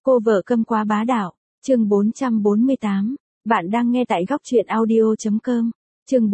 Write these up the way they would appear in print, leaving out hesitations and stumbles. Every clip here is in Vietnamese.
Cô vợ câm quá bá đạo, chương 448, bạn đang nghe tại góc truyện audio.com, chương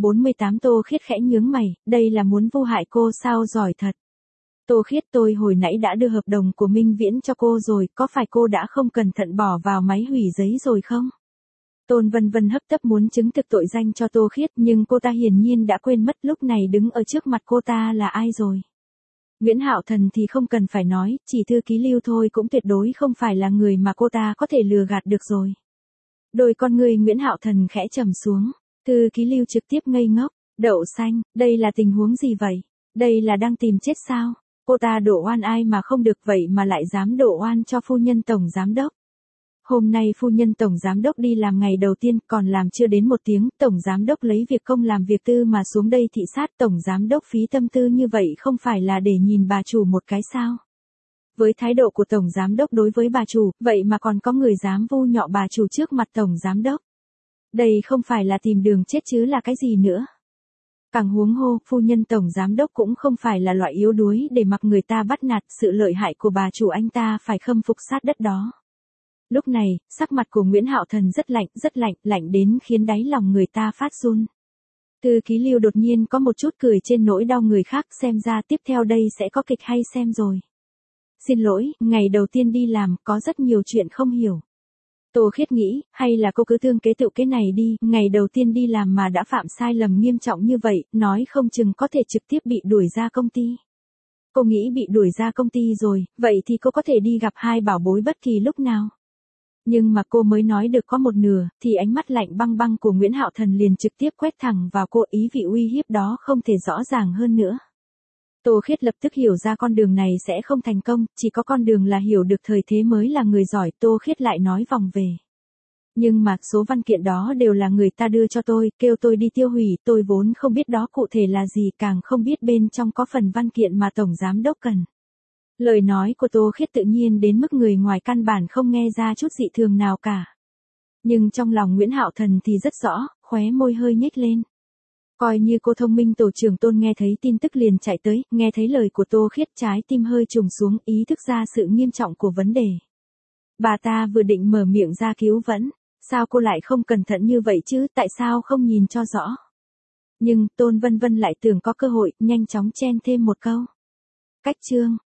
448 Tô Khiết khẽ nhướng mày, đây là muốn vu hại cô sao giỏi thật. Tô Khiết, tôi hồi nãy đã đưa hợp đồng của Minh Viễn cho cô rồi, có phải cô đã không cẩn thận bỏ vào máy hủy giấy rồi không? Tôn Vân Vân hấp tấp muốn chứng thực tội danh cho Tô Khiết, nhưng cô ta hiển nhiên đã quên mất lúc này đứng ở trước mặt cô ta là ai rồi. Nguyễn Hạo Thần thì không cần phải nói, chỉ thư ký Lưu thôi cũng tuyệt đối không phải là người mà cô ta có thể lừa gạt được rồi. Đôi con người Nguyễn Hạo Thần khẽ trầm xuống, thư ký Lưu trực tiếp ngây ngốc, đậu xanh, đây là tình huống gì vậy? Đây là đang tìm chết sao? Cô ta đổ oan ai mà không được vậy mà lại dám đổ oan cho phu nhân tổng giám đốc. Hôm nay phu nhân tổng giám đốc đi làm ngày đầu tiên, còn làm chưa đến 1 tiếng, tổng giám đốc lấy việc công làm việc tư mà xuống đây thị sát, tổng giám đốc phí tâm tư như vậy không phải là để nhìn bà chủ một cái sao? Với thái độ của tổng giám đốc đối với bà chủ, vậy mà còn có người dám vu nhọ bà chủ trước mặt tổng giám đốc. Đây không phải là tìm đường chết chứ là cái gì nữa? Càng huống hồ, phu nhân tổng giám đốc cũng không phải là loại yếu đuối để mặc người ta bắt nạt, sự lợi hại của bà chủ anh ta phải khâm phục sát đất đó. Lúc này, sắc mặt của Nguyễn Hạo Thần rất lạnh, lạnh đến khiến đáy lòng người ta phát run. Thư ký Lưu đột nhiên có một chút cười trên nỗi đau người khác, xem ra tiếp theo đây sẽ có kịch hay xem rồi. Xin lỗi, ngày đầu tiên đi làm, có rất nhiều chuyện không hiểu. Tô Khiết nghĩ, hay là cô cứ thương kế tựu cái này đi, ngày đầu tiên đi làm mà đã phạm sai lầm nghiêm trọng như vậy, nói không chừng có thể trực tiếp bị đuổi ra công ty. Cô nghĩ bị đuổi ra công ty rồi, vậy thì cô có thể đi gặp hai bảo bối bất kỳ lúc nào. Nhưng mà cô mới nói được có một nửa, thì ánh mắt lạnh băng băng của Nguyễn Hạo Thần liền trực tiếp quét thẳng vào cô, ý vị uy hiếp đó không thể rõ ràng hơn nữa. Tô Khiết lập tức hiểu ra con đường này sẽ không thành công, chỉ có con đường là hiểu được thời thế mới là người giỏi, Tô Khiết lại nói vòng về. Nhưng mà số văn kiện đó đều là người ta đưa cho tôi, kêu tôi đi tiêu hủy, tôi vốn không biết đó cụ thể là gì, càng không biết bên trong có phần văn kiện mà tổng giám đốc cần. Lời nói của Tô Khiết tự nhiên đến mức người ngoài căn bản không nghe ra chút dị thường nào cả. Nhưng trong lòng Nguyễn Hạo Thần thì rất rõ, khóe môi hơi nhếch lên. Coi như cô thông minh, tổ trưởng Tôn nghe thấy tin tức liền chạy tới, nghe thấy lời của Tô Khiết trái tim hơi trùng xuống, ý thức ra sự nghiêm trọng của vấn đề. Bà ta vừa định mở miệng ra cứu vẫn, sao cô lại không cẩn thận như vậy chứ, tại sao không nhìn cho rõ. Nhưng Tôn Vân Vân lại tưởng có cơ hội, nhanh chóng chen thêm một câu. Cách chương.